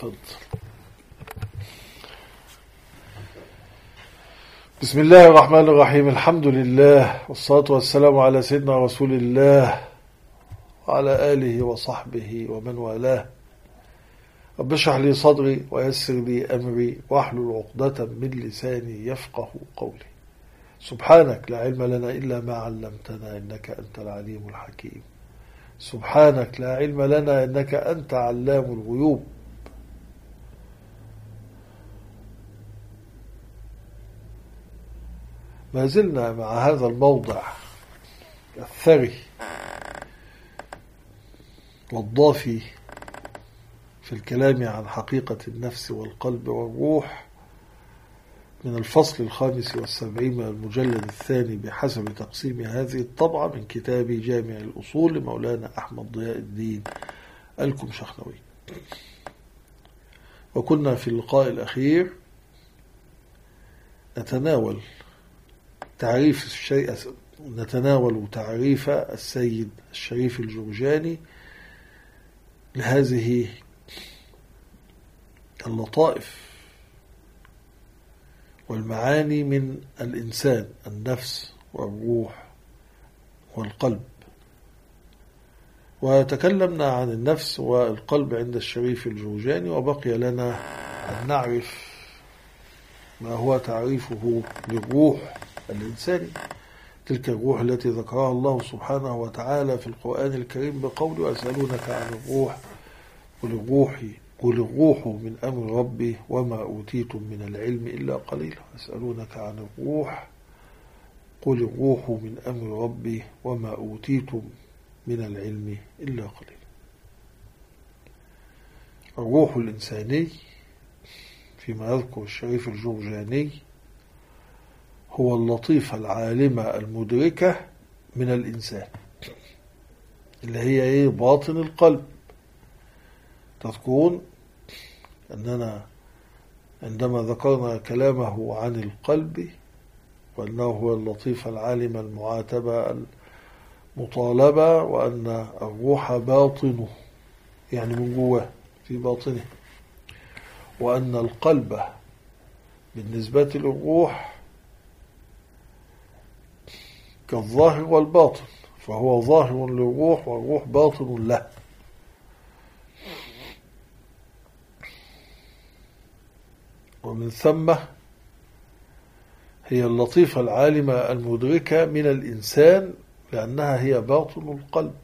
تفضل. بسم الله الرحمن الرحيم. الحمد لله والصلاة والسلام على سيدنا رسول الله وعلى آله وصحبه ومن والاه. رب اشرح لي صدري ويسر لي أمري واحلل عقدة من لساني يفقه قولي. سبحانك لا علم لنا إلا ما علمتنا إنك أنت العليم الحكيم. سبحانك لا علم لنا إنك أنت علام الغيوب. ما زلنا مع هذا الموضع الثري والضافي في الكلام عن حقيقة النفس والقلب والروح من الفصل 75 من المجلد الثاني بحسب تقسيم هذه الطبعة من كتاب جامع الأصول لمولانا أحمد ضياء الدين الكمشخنوي. وكنا في اللقاء الأخير نتناول تعريف السيد الشريف الجرجاني لهذه اللطائف والمعاني من الإنسان، النفس والروح والقلب. وتكلمنا عن النفس والقلب عند الشريف الجرجاني، وبقي لنا أن نعرف ما هو تعريفه للروح الإنساني، تلك الروح التي ذكرها الله سبحانه وتعالى في القرآن الكريم بقوله: ويسألونك عن الروح قل الروح من أمر ربي وما أوتيتم من العلم إلا قليلا. يسألونك عن الروح قل الروح من أمر ربي وما أوتيتم من العلم إلا قليلا. الروح الإنساني فيما يذكر الشريف الجرجاني هو اللطيفة العالمة المدركة من الإنسان، اللي هي باطن القلب. تذكرون أننا عندما ذكرنا كلامه عن القلب وأنه هو اللطيفة العالمة المعاتبة المطالبة، وأن الروح باطنه يعني من جواه في باطنه، وأن القلب بالنسبة للروح كالظاهر والباطن، فهو ظاهر للروح والروح باطن له. ومن ثم هي اللطيفة العالمة المدركة من الإنسان، لأنها هي باطن القلب،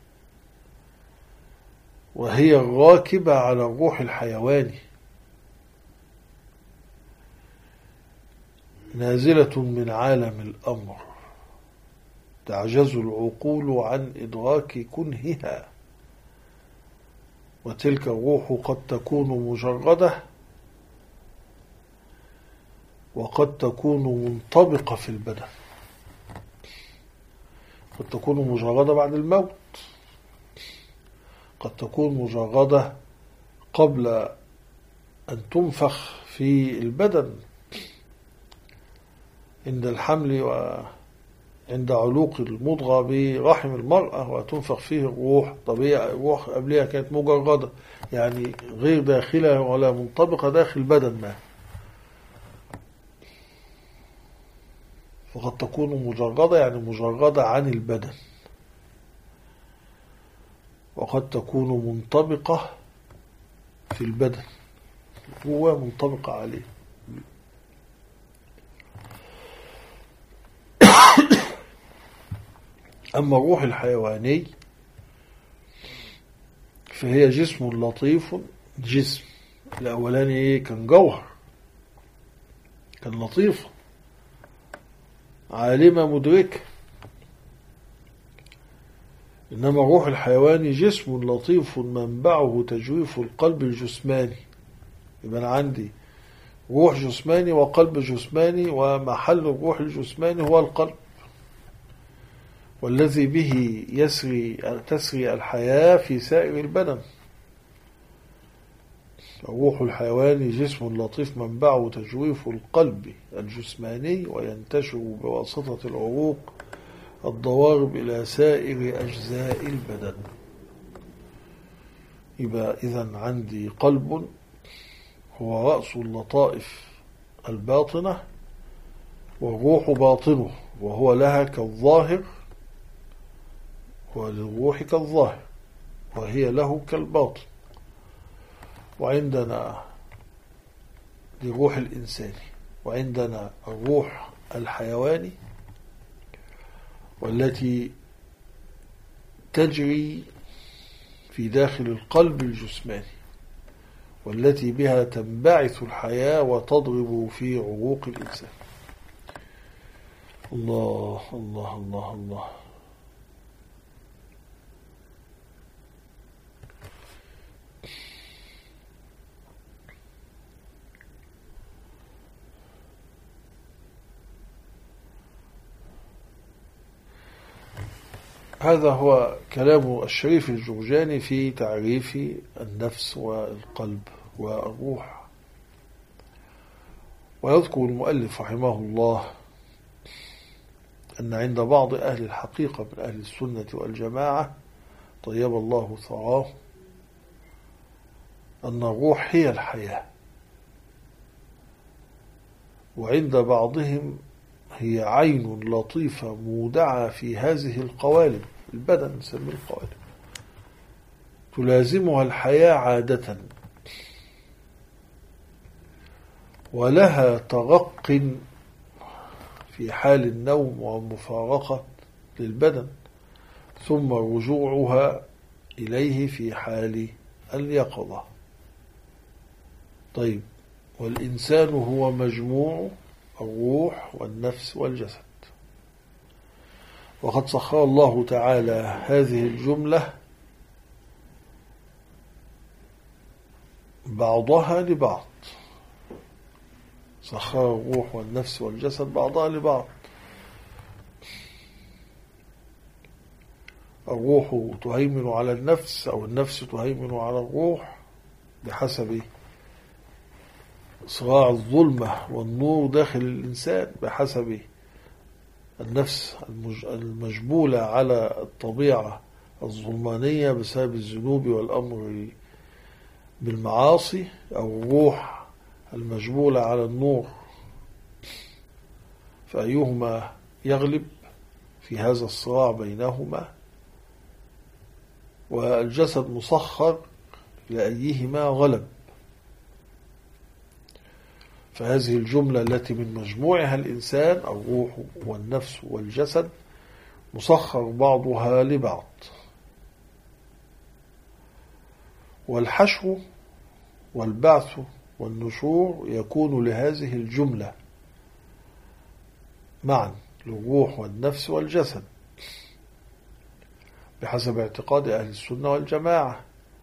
وهي الراكبة على الروح الحيواني، نازلة من عالم الأمر تعجز العقول عن إدراك كنهها. وتلك الروح قد تكون مجردة وقد تكون منطبقة في البدن. قد تكون مجردة بعد الموت، قد تكون مجردة قبل أن تنفخ في البدن عند الحمل وعند علوق المضغة برحم المرأة، وتنفخ فيه الروح. طبيعي الروح قبلها كانت مجردة، يعني غير داخلة ولا منطبقة داخل بدن ما، فقد تكون مجردة يعني مجردة عن البدن، وقد تكون منطبقة في البدن، هو منطبقة عليه. أما الروح الحيواني فهي جسم لطيف. جسم الأولاني كان جوهر، كان لطيف عالمة مدركة، إنما الروح الحيواني جسم لطيف منبعه تجويف القلب الجسماني. يبقى أنا عندي روح جسماني وقلب جسماني، ومحل الروح الجسماني هو القلب، والذي به تسري الحياة في سائر البدن. الروح الحيواني جسم لطيف منبعه تجويف القلب الجسماني، وينتشر بواسطة العروق الضوارب إلى سائر أجزاء البدن. يبقى إذن عندي قلب هو رأس اللطائف الباطنة، والروح باطنه، وهو لها كالظاهر، وللروح كالظاهر، وهي له كالباطن. وعندنا للروح الإنساني، وعندنا الروح الحيواني والتي تجري في داخل القلب الجسماني، والتي بها تنبعث الحياة وتضرب في عروق الإنسان. الله الله الله الله. هذا هو كلام الشريف الجرجاني في تعريف النفس والقلب والروح. ويذكر المؤلف رحمه الله أن عند بعض أهل الحقيقة من أهل السنة والجماعة طيب الله ثراه أن الروح هي الحياة، وعند بعضهم هي عين لطيفة مودعة في هذه القوالب، البدن نسميه القوالب، تلازمها الحياة عادة، ولها ترق في حال النوم والمفارقة للبدن، ثم رجوعها إليه في حال اليقظة. طيب، والإنسان هو مجموع الروح والنفس والجسد، وقد سخر الله تعالى هذه الجملة بعضها لبعض، سخر الروح والنفس والجسد بعضها لبعض. الروح تهيمن على النفس، أو النفس تهيمن على الروح بحسب صراع الظلمة والنور داخل الإنسان، بحسب النفس المجبولة على الطبيعة الظلمانية بسبب الذنوب والأمر بالمعاصي، أو الروح المجبولة على النور، فأيهما يغلب في هذا الصراع بينهما. والجسد مسخر لأيهما غلب. فهذه الجملة التي من مجموعها الإنسان، الروح والنفس والجسد، مسخر بعضها لبعض. والحشو والبعث والنشور يكون لهذه الجملة معا، للروح والنفس والجسد، بحسب اعتقاد أهل السنة والجماعة.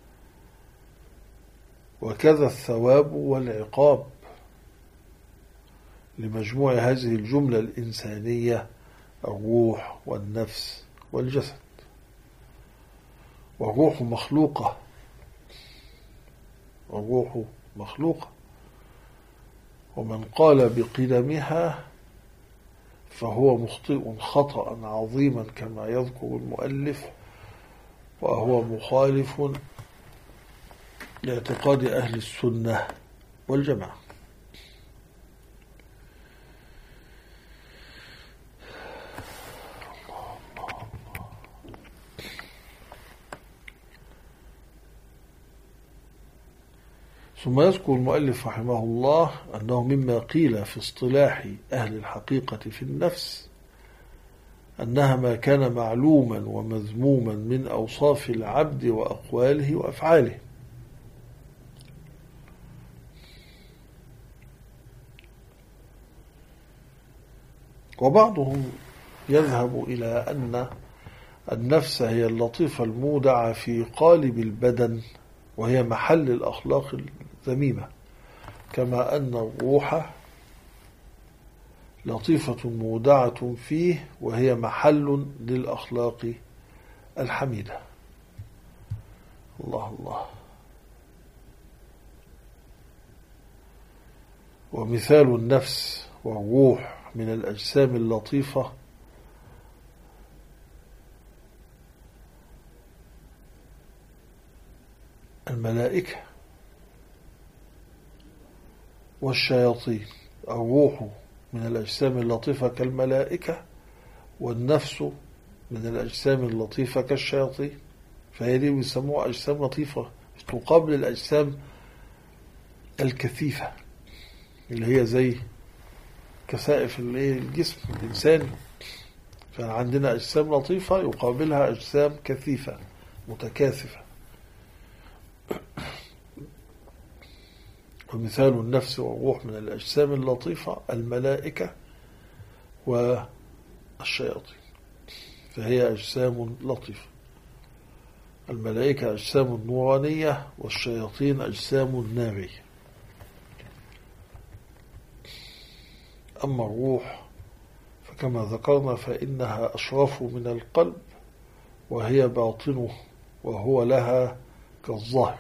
وكذا الثواب والعقاب لمجموع هذه الجملة الإنسانية، الروح والنفس والجسد. والروح مخلوقة، والروح مخلوقة، ومن قال بقدمها فهو مخطئ خطأ عظيما كما يذكر المؤلف، وهو مخالف لاعتقاد أهل السنة والجماعة. ثم يذكر المؤلف رحمه الله أنه مما قيل في اصطلاح أهل الحقيقة في النفس أنها ما كان معلوما ومذموما من أوصاف العبد وأقواله وأفعاله. وبعضهم يذهب إلى أن النفس هي اللطيفة المودعة في قالب البدن، وهي محل الأخلاق الذميمة، كما أن الروح لطيفة مودعة فيه، وهي محل للأخلاق الحميدة. الله الله. ومثال النفس والروح من الأجسام اللطيفة الملائكة، والشياطين. الروح من الأجسام اللطيفة كالملائكة، والنفس من الأجسام اللطيفة كالشياطين، فهي دي بيسموها أجسام لطيفة تقابل الأجسام الكثيفة اللي هي زي كثائف الجسم الإنساني. فعندنا أجسام لطيفة يقابلها أجسام كثيفة متكاثفة. ومثال النفس والروح من الأجسام اللطيفة الملائكة والشياطين، فهي أجسام لطيفة. الملائكة أجسام نورانية، والشياطين أجسام نارية. أما الروح فكما ذكرنا فإنها أشرف من القلب، وهي باطنه، وهو لها كالظهر.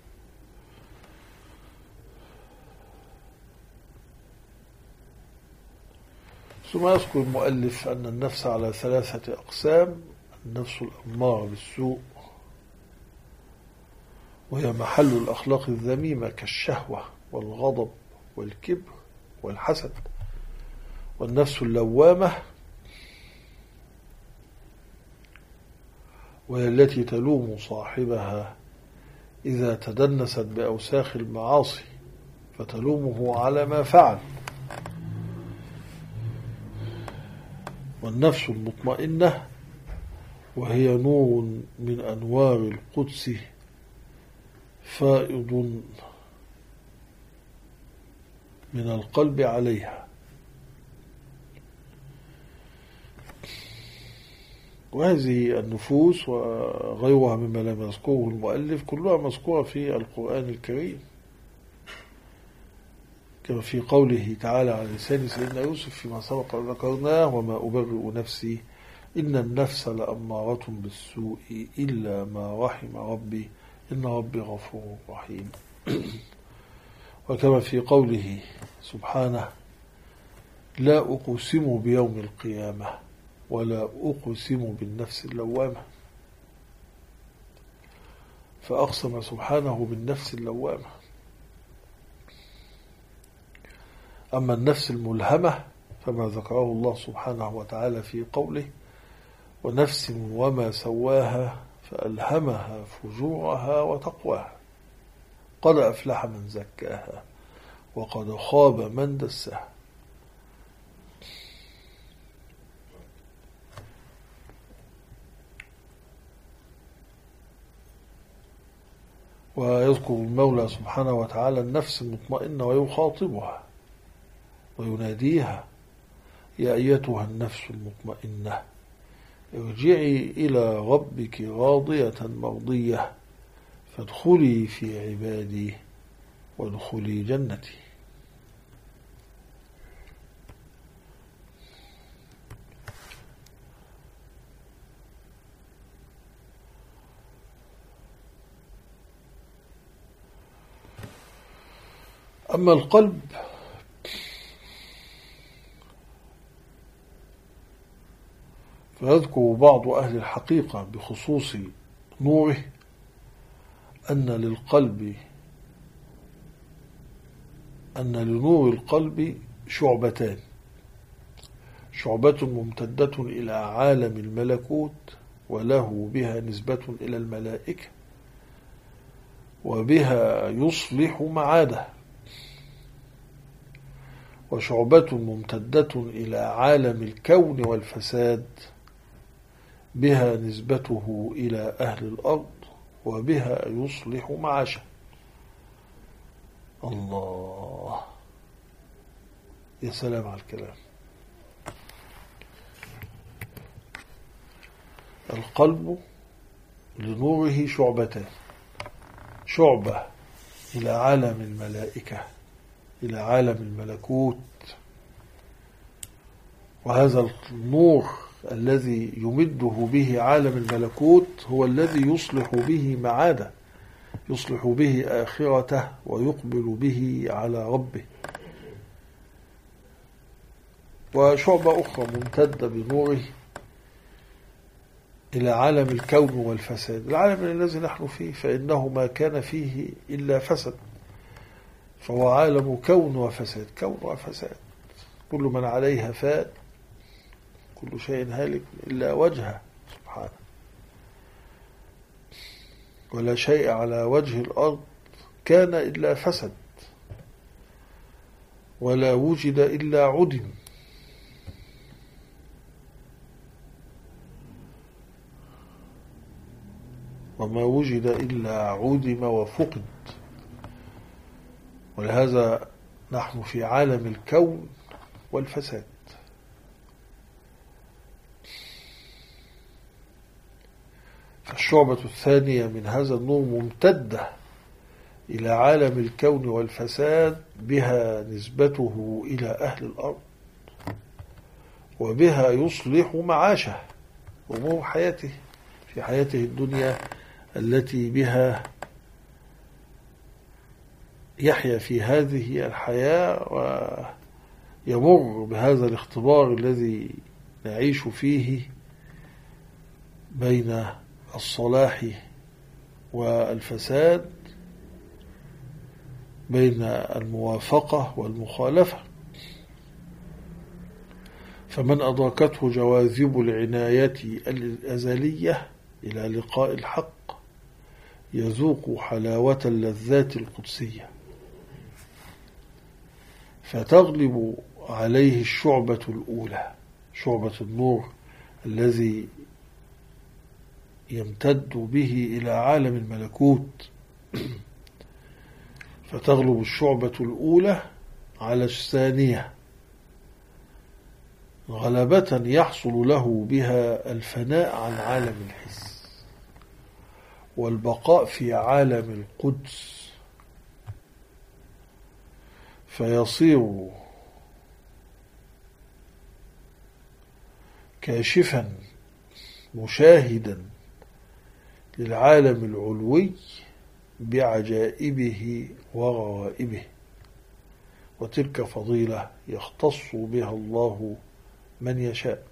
ثم يذكر المؤلف أن النفس على 3 أقسام: النفس الأمارة بالسوء، وهي محل الأخلاق الذميمة كالشهوة والغضب والكبر والحسد. والنفس اللوامة، وهي التي تلوم صاحبها إذا تدنست بأوساخ المعاصي، فتلومه على ما فعل. والنفس المطمئنة، وهي نور من أنوار القدس فائض من القلب عليها. وهذه النفوس وغيرها مما لم يذكره المؤلف كلها مذكورة في القرآن الكريم، كما في قوله تعالى على لسان سيدنا يوسف فيما سبق ذكرناه: وما أبرئ نفسي إن النفس لأمارة بالسوء إلا ما رحم ربي إن ربي غفور رحيم. وكما في قوله سبحانه: لا أقسم بيوم القيامة ولا أقسم بالنفس اللوامة. فأقسم سبحانه بالنفس اللوامة. أما النفس الملهمة فما ذكره الله سبحانه وتعالى في قوله: ونفس وما سواها فألهمها فجورها وتقواها قد أفلح من زكاها وقد خاب من دساها. ويذكر المولى سبحانه وتعالى النفس المطمئنة ويخاطبها ويناديها: يا أيتها النفس المطمئنة ارجعي إلى ربك راضية مرضية فادخلي في عبادي وادخلي جنتي. أما القلب فيذكر بعض أهل الحقيقة بخصوص نوره أن لنور القلب شعبتان: شعبة ممتدة إلى عالم الملكوت وله بها نسبة إلى الملائكة وبها يصلح معاده، وشعبة ممتدة إلى عالم الكون والفساد بها نسبته إلى أهل الأرض وبها يصلح معاشه. الله، يا سلام على الكلام. القلب لنوره شعبتان: شعبة إلى عالم الملائكة، إلى عالم الملكوت، وهذا النور الذي يمده به عالم الملكوت هو الذي يصلح به معاده، يصلح به آخرته ويقبل به على ربه. وشعبة أخرى ممتدة بنوره إلى عالم الكون والفساد، العالم الذي نحن فيه، فإنه ما كان فيه إلا فسد، فهو عالم كون وفساد، كون وفساد. كل من عليها فان، كل شيء هالك إلا وجهه سبحانه، ولا شيء على وجه الأرض كان إلا فسد، ولا وجد إلا عدم. وما وجد إلا عدم وفقد. ولهذا نحن في عالم الكون والفساد. فالشعبة الثانية من هذا النور ممتدة إلى عالم الكون والفساد، بها نسبته إلى أهل الأرض، وبها يصلح معاشه أمور حياته في حياته الدنيا التي بها يحيا في هذه الحياة ويمر بهذا الاختبار الذي نعيش فيه بين الصلاح والفساد، بين الموافقة والمخالفة. فمن أدركته جواذب العناية الأزلية إلى لقاء الحق يذوق حلاوة اللذات القدسية، فتغلب عليه الشعبة الأولى، شعبة النور الذي يمتد به إلى عالم الملكوت. فتغلب الشعبة الأولى على الثانية غلبة يحصل له بها الفناء عن عالم الحس والبقاء في عالم القدس، فيصير كاشفا مشاهدا للعالم العلوي بعجائبه وغرائبه. وتلك فضيلة يختص بها الله من يشاء.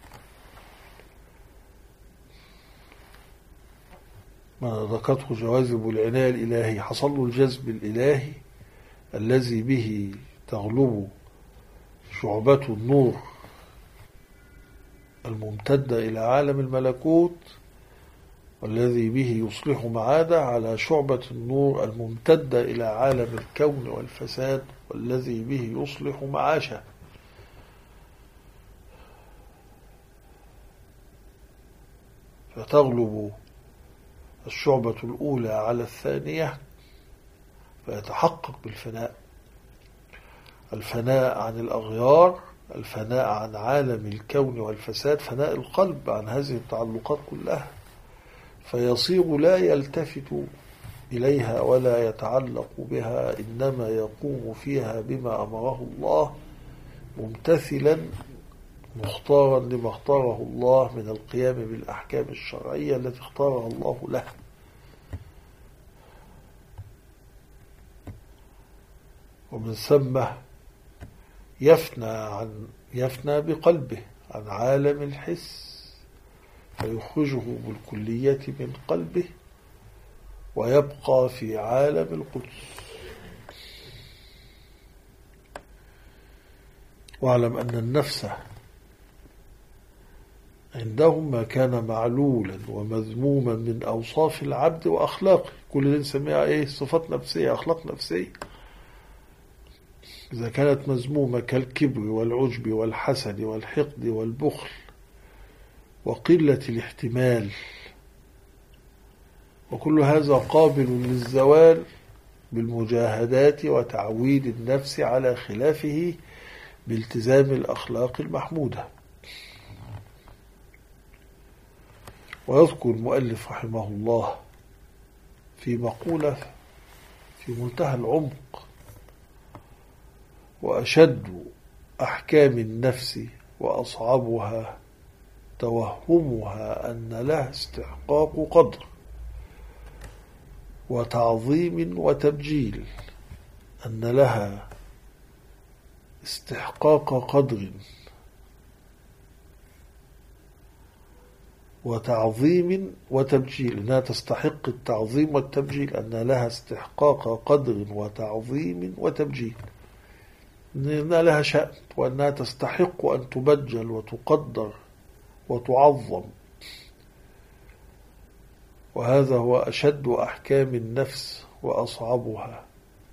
من أدركته جواذب العناية الإلهي حصل له الجذب الإلهي الذي به تغلب شعبة النور الممتدة إلى عالم الملكوت، والذي به يصلح معاده على شعبة النور الممتدة إلى عالم الكون والفساد، والذي به يصلح معاشه. فتغلب الشعبة الأولى على الثانية، فيتحقق بالفناء، الفناء عن الأغيار، الفناء عن عالم الكون والفساد، فناء القلب عن هذه التعلقات كلها، فيصير لا يلتفت إليها ولا يتعلق بها، إنما يقوم فيها بما أمره الله، ممتثلا مختارا لما اختاره الله من القيام بالأحكام الشرعية التي اختارها الله له. ومن ثم يفنى بقلبه عن عالم الحس، فيخرجه بالكلية من قلبه ويبقى في عالم القدس. واعلم أن النفس عندهم ما كان معلولا ومذموما من أوصاف العبد وأخلاقه. كل اللي نسميها صفات نفسية، أخلاق نفسية. إذا كانت مذمومة كالكبر والعجب والحسد والحقد والبخل وقلة الاحتمال، وكل هذا قابل للزوال بالمجاهدات وتعويد النفس على خلافه بالتزام الأخلاق المحمودة. ويذكر المؤلف رحمه الله في مقولة في منتهى العمق: وأشد أحكام النفس وأصعبها توهمها أن لها استحقاق قدر وتعظيم وتبجيل، أن لها استحقاق قدر وتعظيم وتبجيل، أنها تستحق التعظيم والتبجيل، أن لها استحقاق قدر وتعظيم وتبجيل، أنها لها شأن، وأنها تستحق أن تبجل وتقدر وتعظم. وهذا هو أشد أحكام النفس وأصعبها.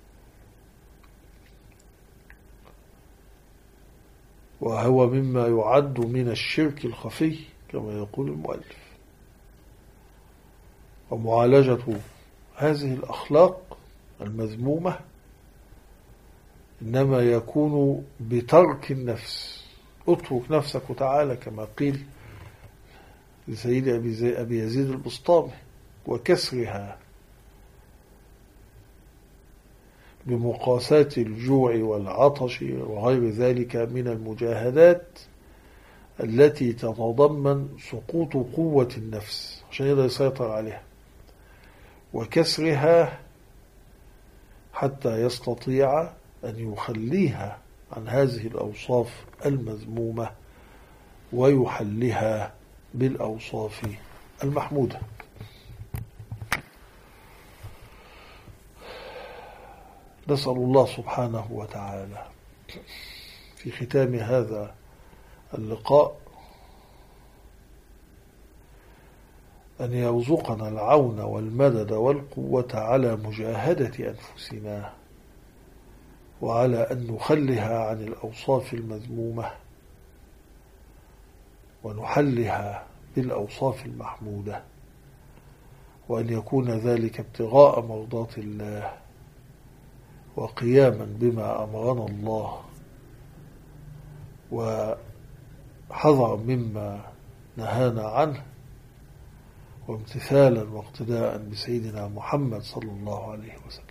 وهو مما يعد من الشرك الخفي كما يقول المؤلف. ومعالجة هذه الأخلاق المذمومة إنما يكون بترك النفس. اترك نفسك وتعالى كما قيل لسيد أبي يزيد البسطامي، وكسرها بمقاساة الجوع والعطش وغير ذلك من المجاهدات التي تتضمن سقوط قوة النفس عشان يقدر يسيطر عليها، وكسرها حتى يستطيع أن يخليها عن هذه الأوصاف المذمومة ويحلها بالأوصاف المحمودة. نسأل الله سبحانه وتعالى في ختام هذا اللقاء أن يرزقنا العون والمدد والقوة على مجاهدة أنفسنا، وعلى أن نخلها عن الأوصاف المذمومة ونحلها بالأوصاف المحمودة، وأن يكون ذلك ابتغاء مرضات الله وقياما بما أمرنا الله وحذرا مما نهانا عنه، وامتثالا واقتداء بسيدنا محمد صلى الله عليه وسلم.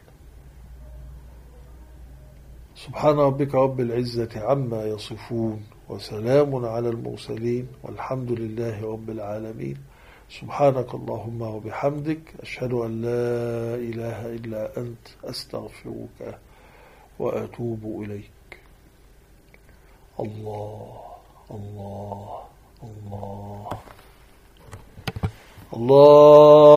سبحان ربك رب العزة عما يصفون، وسلام على المرسلين، والحمد لله رب العالمين. سبحانك اللهم وبحمدك، أشهد أن لا إله إلا أنت، أستغفرك وأتوب إليك. الله الله الله الله.